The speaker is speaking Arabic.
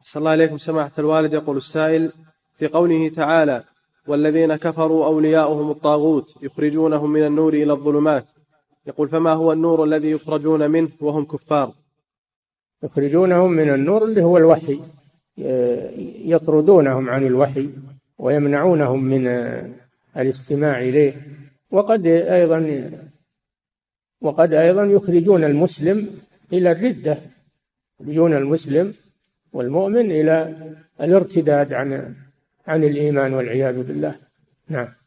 صلى الله عليكم سماحة الوالد. يقول السائل: في قوله تعالى: والذين كفروا أولياؤهم الطاغوت يخرجونهم من النور إلى الظلمات، يقول: فما هو النور الذي يخرجون منه وهم كفار؟ يخرجونهم من النور اللي هو الوحي، يطردونهم عن الوحي ويمنعونهم من الاستماع إليه. وقد أيضا يخرجون المسلم إلى الردة، يخرجون المسلم والمؤمن إلى الارتداد عن الإيمان والعياذ بالله. نعم.